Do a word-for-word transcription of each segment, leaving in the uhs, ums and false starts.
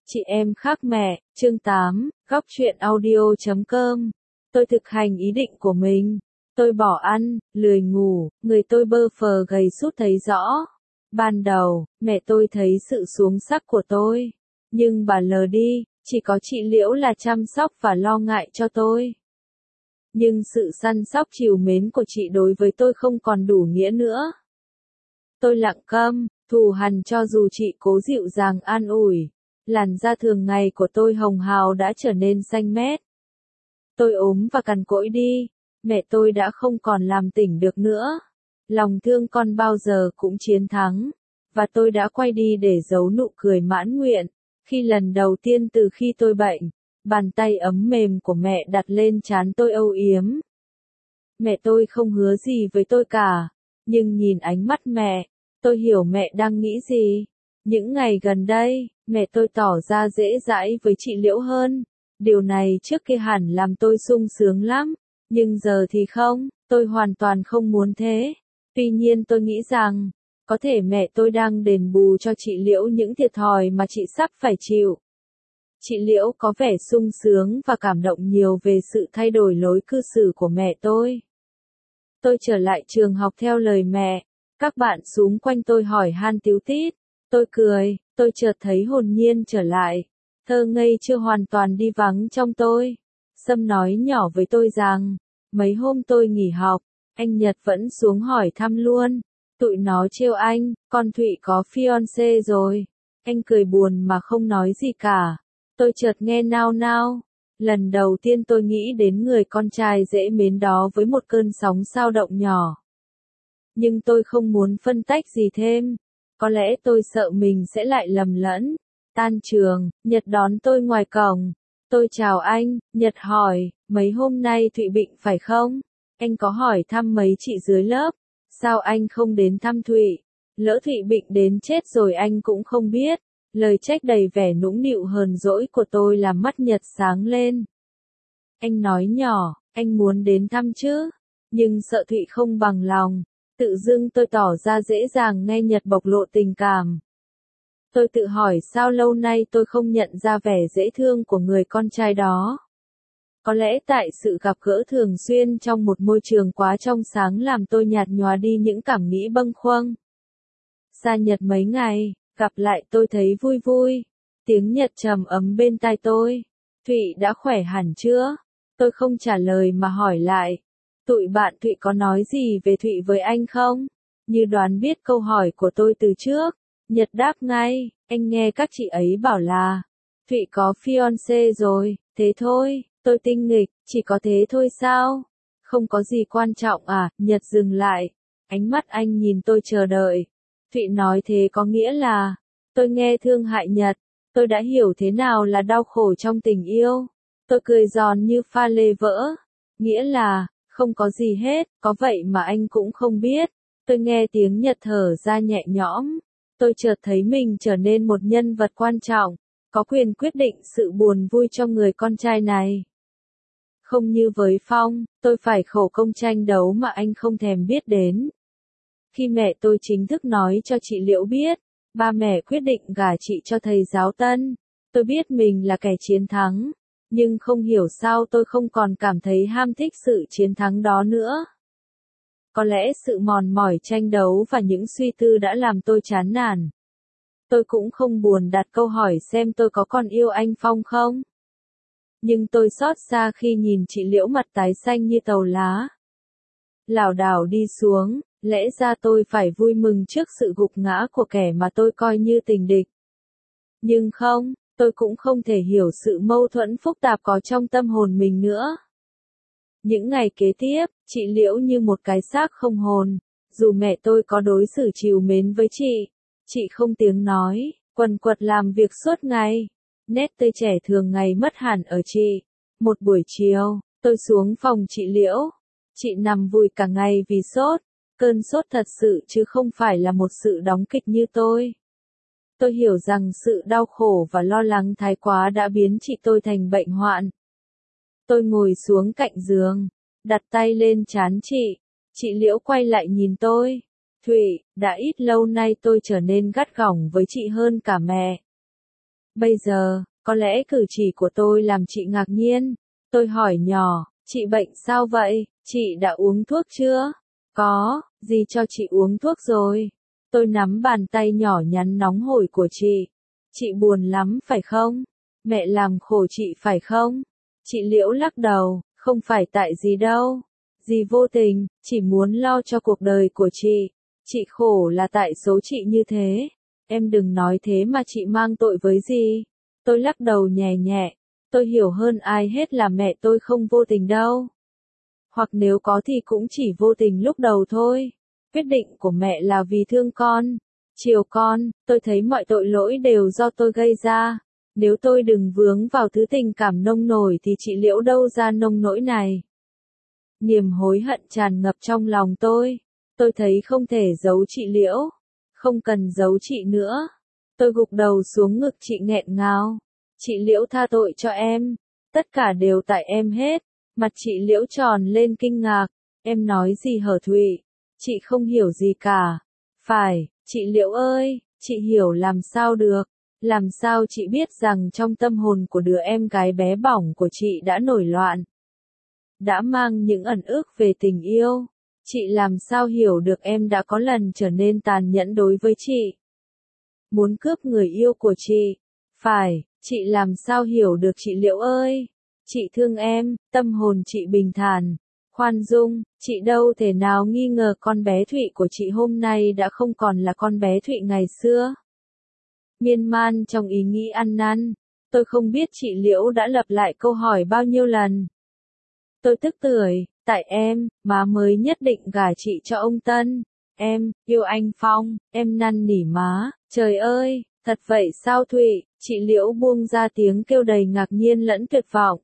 Chị em khác mẹ, chương tám, góc truyện audio chấm com. Tôi thực hành ý định của mình. Tôi bỏ ăn, lười ngủ, người tôi bơ phờ gầy sút thấy rõ. Ban đầu, mẹ tôi thấy sự xuống sắc của tôi. Nhưng bà lờ đi, chỉ có chị Liễu là chăm sóc và lo ngại cho tôi. Nhưng sự săn sóc trìu mến của chị đối với tôi không còn đủ nghĩa nữa. Tôi lặng câm, thù hằn cho dù chị cố dịu dàng an ủi. Làn da thường ngày của tôi hồng hào đã trở nên xanh mét. Tôi ốm và cằn cỗi đi, mẹ tôi đã không còn làm tỉnh được nữa. Lòng thương con bao giờ cũng chiến thắng, và tôi đã quay đi để giấu nụ cười mãn nguyện. Khi lần đầu tiên từ khi tôi bệnh, bàn tay ấm mềm của mẹ đặt lên trán tôi âu yếm. Mẹ tôi không hứa gì với tôi cả, nhưng nhìn ánh mắt mẹ, tôi hiểu mẹ đang nghĩ gì. Những ngày gần đây, mẹ tôi tỏ ra dễ dãi với chị Liễu hơn. Điều này trước kia hẳn làm tôi sung sướng lắm, nhưng giờ thì không, tôi hoàn toàn không muốn thế. Tuy nhiên tôi nghĩ rằng, có thể mẹ tôi đang đền bù cho chị Liễu những thiệt thòi mà chị sắp phải chịu. Chị Liễu có vẻ sung sướng và cảm động nhiều về sự thay đổi lối cư xử của mẹ tôi. Tôi trở lại trường học theo lời mẹ, các bạn xung quanh tôi hỏi han tíu tít. Tôi cười, tôi chợt thấy hồn nhiên trở lại. Thơ ngây chưa hoàn toàn đi vắng trong tôi. Sâm nói nhỏ với tôi rằng, mấy hôm tôi nghỉ học, anh Nhật vẫn xuống hỏi thăm luôn. Tụi nó trêu anh, con Thụy có fiancé rồi. Anh cười buồn mà không nói gì cả. Tôi chợt nghe nao nao. Lần đầu tiên tôi nghĩ đến người con trai dễ mến đó với một cơn sóng xao động nhỏ. Nhưng tôi không muốn phân tách gì thêm. Có lẽ tôi sợ mình sẽ lại lầm lẫn. Tan trường, Nhật đón tôi ngoài cổng. Tôi chào anh, Nhật hỏi, mấy hôm nay Thụy bệnh phải không? Anh có hỏi thăm mấy chị dưới lớp. Sao anh không đến thăm Thụy? Lỡ Thụy bệnh đến chết rồi anh cũng không biết. Lời trách đầy vẻ nũng nịu hờn dỗi của tôi làm mắt Nhật sáng lên. Anh nói nhỏ, anh muốn đến thăm chứ, nhưng sợ Thụy không bằng lòng. Tự dưng tôi tỏ ra dễ dàng nghe Nhật bộc lộ tình cảm. Tôi tự hỏi sao lâu nay tôi không nhận ra vẻ dễ thương của người con trai đó. Có lẽ tại sự gặp gỡ thường xuyên trong một môi trường quá trong sáng làm tôi nhạt nhòa đi những cảm nghĩ bâng khuâng. Xa Nhật mấy ngày, gặp lại tôi thấy vui vui. Tiếng Nhật trầm ấm bên tai tôi. Thụy đã khỏe hẳn chưa? Tôi không trả lời mà hỏi lại. Tụi bạn Thụy có nói gì về Thụy với anh không? Như đoán biết câu hỏi của tôi từ trước, Nhật đáp ngay, anh nghe các chị ấy bảo là, Thụy có fiancé rồi, thế thôi, tôi tinh nghịch, chỉ có thế thôi sao? Không có gì quan trọng à, Nhật dừng lại, ánh mắt anh nhìn tôi chờ đợi. Thụy nói thế có nghĩa là, tôi nghe thương hại Nhật, tôi đã hiểu thế nào là đau khổ trong tình yêu. Tôi cười giòn như pha lê vỡ, nghĩa là, không có gì hết, có vậy mà anh cũng không biết. Tôi nghe tiếng Nhật thở ra nhẹ nhõm. Tôi chợt thấy mình trở nên một nhân vật quan trọng, có quyền quyết định sự buồn vui cho người con trai này. Không như với Phong, tôi phải khổ công tranh đấu mà anh không thèm biết đến. Khi mẹ tôi chính thức nói cho chị Liễu biết, ba mẹ quyết định gả chị cho thầy giáo Tân, tôi biết mình là kẻ chiến thắng. Nhưng không hiểu sao tôi không còn cảm thấy ham thích sự chiến thắng đó nữa. Có lẽ sự mòn mỏi tranh đấu và những suy tư đã làm tôi chán nản. Tôi cũng không buồn đặt câu hỏi xem tôi có còn yêu anh Phong không. Nhưng tôi xót xa khi nhìn chị Liễu mặt tái xanh như tàu lá. Lảo đảo đi xuống, lẽ ra tôi phải vui mừng trước sự gục ngã của kẻ mà tôi coi như tình địch. Nhưng không. Tôi cũng không thể hiểu sự mâu thuẫn phức tạp có trong tâm hồn mình nữa. Những ngày kế tiếp, chị Liễu như một cái xác không hồn. Dù mẹ tôi có đối xử trìu mến với chị, chị không tiếng nói, quần quật làm việc suốt ngày. Nét tươi trẻ thường ngày mất hẳn ở chị. Một buổi chiều, tôi xuống phòng chị Liễu. Chị nằm vùi cả ngày vì sốt. Cơn sốt thật sự chứ không phải là một sự đóng kịch như tôi. Tôi hiểu rằng sự đau khổ và lo lắng thái quá đã biến chị tôi thành bệnh hoạn. Tôi ngồi xuống cạnh giường, đặt tay lên trán chị. Chị Liễu quay lại nhìn tôi. Thụy, đã ít lâu nay tôi trở nên gắt gỏng với chị hơn cả mẹ. Bây giờ, có lẽ cử chỉ của tôi làm chị ngạc nhiên. Tôi hỏi nhỏ, chị bệnh sao vậy, chị đã uống thuốc chưa? Có, dì cho chị uống thuốc rồi. Tôi nắm bàn tay nhỏ nhắn nóng hổi của chị. Chị buồn lắm phải không? Mẹ làm khổ chị phải không? Chị Liễu lắc đầu, không phải tại dì đâu. Dì vô tình, chỉ muốn lo cho cuộc đời của chị. Chị khổ là tại số chị như thế. Em đừng nói thế mà chị mang tội với dì. Tôi lắc đầu nhẹ nhẹ. Tôi hiểu hơn ai hết là mẹ tôi không vô tình đâu. Hoặc nếu có thì cũng chỉ vô tình lúc đầu thôi. Quyết định của mẹ là vì thương con. Chiều con, tôi thấy mọi tội lỗi đều do tôi gây ra. Nếu tôi đừng vướng vào thứ tình cảm nông nổi thì chị Liễu đâu ra nông nỗi này. Niềm hối hận tràn ngập trong lòng tôi. Tôi thấy không thể giấu chị Liễu. Không cần giấu chị nữa. Tôi gục đầu xuống ngực chị nghẹn ngào. Chị Liễu tha tội cho em. Tất cả đều tại em hết. Mặt chị Liễu tròn lên kinh ngạc. Em nói gì hở Thụy? Chị không hiểu gì cả. Phải, chị Liễu ơi, chị hiểu làm sao được. Làm sao chị biết rằng trong tâm hồn của đứa em gái bé bỏng của chị đã nổi loạn. Đã mang những ẩn ước về tình yêu. Chị làm sao hiểu được em đã có lần trở nên tàn nhẫn đối với chị. Muốn cướp người yêu của chị. Phải, chị làm sao hiểu được chị Liễu ơi. Chị thương em, tâm hồn chị bình thản, khoan dung, chị đâu thể nào nghi ngờ con bé Thụy của chị hôm nay đã không còn là con bé Thụy ngày xưa. Miên man trong ý nghĩ ăn năn, tôi không biết chị Liễu đã lặp lại câu hỏi bao nhiêu lần. Tôi tức tưởi, tại em, má mới nhất định gả chị cho ông Tân. Em, yêu anh Phong, em năn nỉ má, trời ơi, thật vậy sao Thụy, chị Liễu buông ra tiếng kêu đầy ngạc nhiên lẫn tuyệt vọng.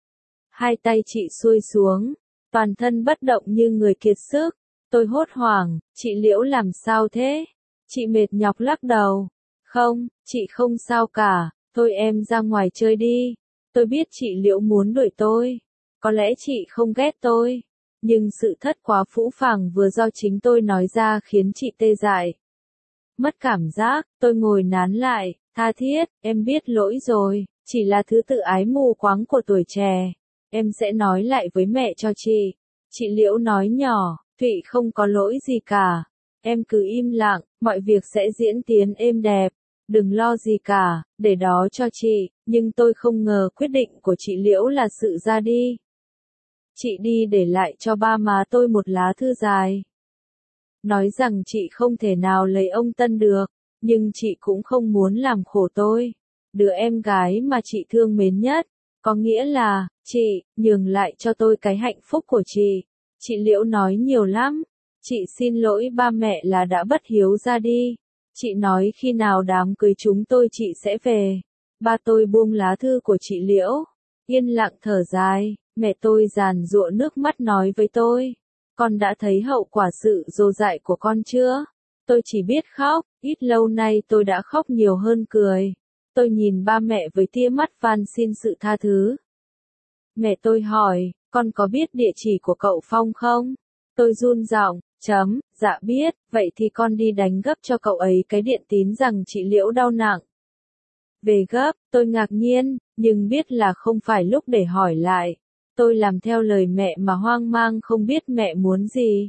Hai tay chị xuôi xuống, toàn thân bất động như người kiệt sức. Tôi hốt hoảng, chị Liễu làm sao thế? Chị mệt nhọc lắc đầu. Không, chị không sao cả, thôi em ra ngoài chơi đi. Tôi biết chị Liễu muốn đuổi tôi. Có lẽ chị không ghét tôi. Nhưng sự thất quá phũ phàng vừa do chính tôi nói ra khiến chị tê dại. Mất cảm giác, tôi ngồi nán lại, tha thiết, em biết lỗi rồi, chỉ là thứ tự ái mù quáng của tuổi trẻ. Em sẽ nói lại với mẹ cho chị. Chị Liễu nói nhỏ, Thụy không có lỗi gì cả. Em cứ im lặng, mọi việc sẽ diễn tiến êm đẹp. Đừng lo gì cả, để đó cho chị. Nhưng tôi không ngờ quyết định của chị Liễu là sự ra đi. Chị đi để lại cho ba má tôi một lá thư dài. Nói rằng chị không thể nào lấy ông Tân được, nhưng chị cũng không muốn làm khổ tôi. Đứa em gái mà chị thương mến nhất. Có nghĩa là, chị, nhường lại cho tôi cái hạnh phúc của chị. Chị Liễu nói nhiều lắm. Chị xin lỗi ba mẹ là đã bất hiếu ra đi. Chị nói khi nào đám cưới chúng tôi chị sẽ về. Ba tôi buông lá thư của chị Liễu. Yên lặng thở dài, mẹ tôi giàn giụa nước mắt nói với tôi. Con đã thấy hậu quả sự dồ dại của con chưa? Tôi chỉ biết khóc, ít lâu nay tôi đã khóc nhiều hơn cười. Tôi nhìn ba mẹ với tia mắt van xin sự tha thứ. Mẹ tôi hỏi, con có biết địa chỉ của cậu Phong không? Tôi run giọng, chấm, dạ biết, vậy thì con đi đánh gấp cho cậu ấy cái điện tín rằng chị Liễu đau nặng. Về gấp, tôi ngạc nhiên, nhưng biết là không phải lúc để hỏi lại. Tôi làm theo lời mẹ mà hoang mang không biết mẹ muốn gì.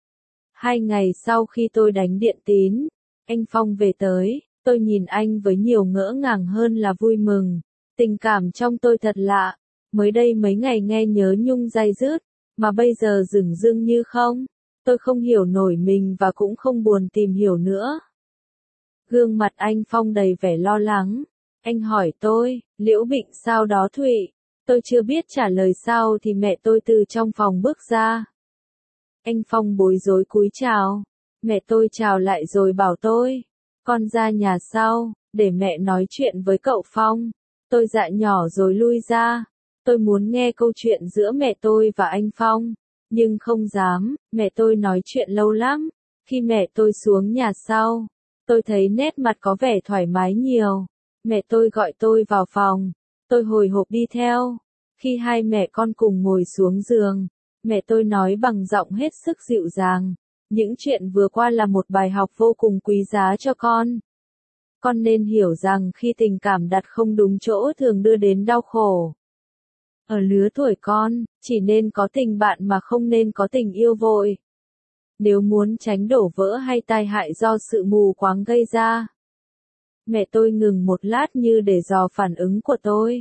Hai ngày sau khi tôi đánh điện tín, anh Phong về tới. Tôi nhìn anh với nhiều ngỡ ngàng hơn là vui mừng. Tình cảm trong tôi thật lạ. Mới đây mấy ngày nghe nhớ nhung day dứt, mà bây giờ dửng dưng như không. Tôi không hiểu nổi mình và cũng không buồn tìm hiểu nữa. Gương mặt anh Phong đầy vẻ lo lắng. Anh hỏi tôi, Liễu bệnh sao đó Thụy? Tôi chưa biết trả lời sao thì mẹ tôi từ trong phòng bước ra. Anh Phong bối rối cúi chào. Mẹ tôi chào lại rồi bảo tôi. Con ra nhà sau, để mẹ nói chuyện với cậu Phong. Tôi dạ nhỏ rồi lui ra. Tôi muốn nghe câu chuyện giữa mẹ tôi và anh Phong. Nhưng không dám, mẹ tôi nói chuyện lâu lắm. Khi mẹ tôi xuống nhà sau, tôi thấy nét mặt có vẻ thoải mái nhiều. Mẹ tôi gọi tôi vào phòng. Tôi hồi hộp đi theo. Khi hai mẹ con cùng ngồi xuống giường, mẹ tôi nói bằng giọng hết sức dịu dàng. Những chuyện vừa qua là một bài học vô cùng quý giá cho con. Con nên hiểu rằng khi tình cảm đặt không đúng chỗ thường đưa đến đau khổ. Ở lứa tuổi con, chỉ nên có tình bạn mà không nên có tình yêu vội. Nếu muốn tránh đổ vỡ hay tai hại do sự mù quáng gây ra. Mẹ tôi ngừng một lát như để dò phản ứng của tôi.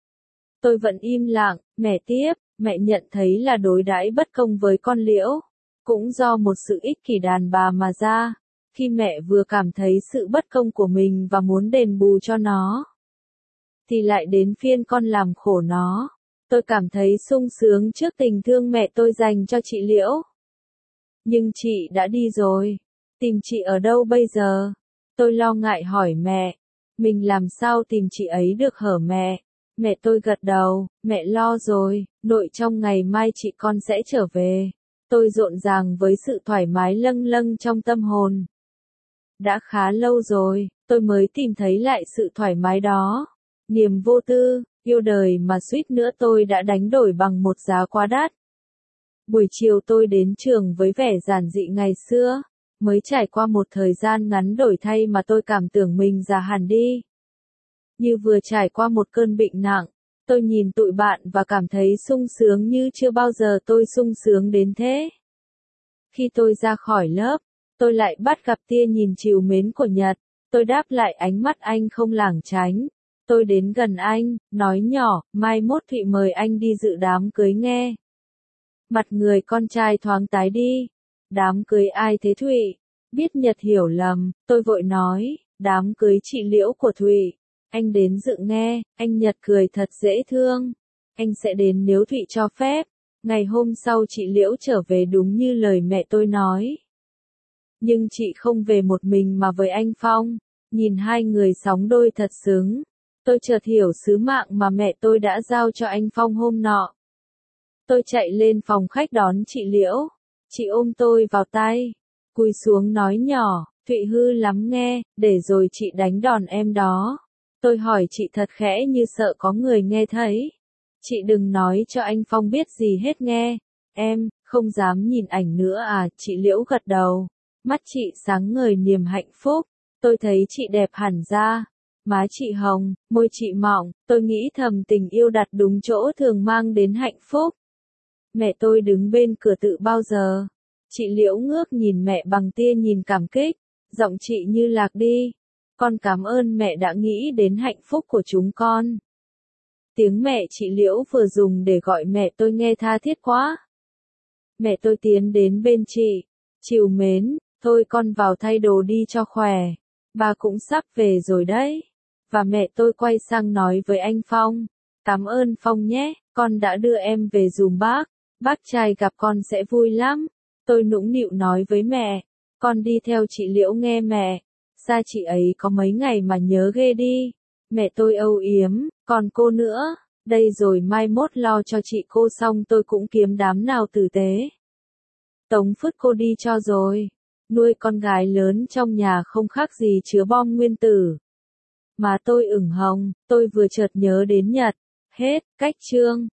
Tôi vẫn im lặng, mẹ tiếp, mẹ nhận thấy là đối đãi bất công với con Liễu. Cũng do một sự ích kỷ đàn bà mà ra. Khi mẹ vừa cảm thấy sự bất công của mình và muốn đền bù cho nó. Thì lại đến phiên con làm khổ nó. Tôi cảm thấy sung sướng trước tình thương mẹ tôi dành cho chị Liễu. Nhưng chị đã đi rồi. Tìm chị ở đâu bây giờ? Tôi lo ngại hỏi mẹ. Mình làm sao tìm chị ấy được hở mẹ? Mẹ tôi gật đầu, mẹ lo rồi, nội trong ngày mai chị con sẽ trở về. Tôi rộn ràng với sự thoải mái lâng lâng trong tâm hồn. Đã khá lâu rồi, tôi mới tìm thấy lại sự thoải mái đó. Niềm vô tư, yêu đời mà suýt nữa tôi đã đánh đổi bằng một giá quá đắt. Buổi chiều tôi đến trường với vẻ giản dị ngày xưa, mới trải qua một thời gian ngắn đổi thay mà tôi cảm tưởng mình già hẳn đi. Như vừa trải qua một cơn bệnh nặng, tôi nhìn tụi bạn và cảm thấy sung sướng như chưa bao giờ tôi sung sướng đến thế. Khi tôi ra khỏi lớp, tôi lại bắt gặp tia nhìn trìu mến của Nhật, tôi đáp lại ánh mắt anh không lảng tránh. Tôi đến gần anh, nói nhỏ, mai mốt Thụy mời anh đi dự đám cưới nghe. Mặt người con trai thoáng tái đi. Đám cưới ai thế Thụy? Biết Nhật hiểu lầm, tôi vội nói, đám cưới chị Liễu của Thụy. Anh đến dự nghe, anh Nhật cười thật dễ thương. Anh sẽ đến nếu Thụy cho phép. Ngày hôm sau chị Liễu trở về đúng như lời mẹ tôi nói. Nhưng chị không về một mình mà với anh Phong. Nhìn hai người sóng đôi thật xứng. Tôi chợt hiểu sứ mạng mà mẹ tôi đã giao cho anh Phong hôm nọ. Tôi chạy lên phòng khách đón chị Liễu. Chị ôm tôi vào tay. Cúi xuống nói nhỏ, Thụy hư lắm nghe, để rồi chị đánh đòn em đó. Tôi hỏi chị thật khẽ như sợ có người nghe thấy. Chị đừng nói cho anh Phong biết gì hết nghe. Em, không dám nhìn ảnh nữa à, chị Liễu gật đầu. Mắt chị sáng ngời niềm hạnh phúc. Tôi thấy chị đẹp hẳn ra. Má chị hồng, môi chị mọng, tôi nghĩ thầm tình yêu đặt đúng chỗ thường mang đến hạnh phúc. Mẹ tôi đứng bên cửa tự bao giờ. Chị Liễu ngước nhìn mẹ bằng tia nhìn cảm kích. Giọng chị như lạc đi. Con cảm ơn mẹ đã nghĩ đến hạnh phúc của chúng con. Tiếng mẹ chị Liễu vừa dùng để gọi mẹ tôi nghe tha thiết quá. Mẹ tôi tiến đến bên chị. Trìu mến, thôi con vào thay đồ đi cho khỏe. Bà cũng sắp về rồi đấy. Và mẹ tôi quay sang nói với anh Phong. Cảm ơn Phong nhé, con đã đưa em về giùm bác. Bác trai gặp con sẽ vui lắm. Tôi nũng nịu nói với mẹ. Con đi theo chị Liễu nghe mẹ. Xa chị ấy có mấy ngày mà nhớ ghê đi. Mẹ tôi âu yếm, còn cô nữa. Đây rồi mai mốt lo cho chị cô xong tôi cũng kiếm đám nào tử tế. Tống phứt cô đi cho rồi. Nuôi con gái lớn trong nhà không khác gì chứa bom nguyên tử. Má tôi ửng hồng, tôi vừa chợt nhớ đến Nhật. Hết, cách chương.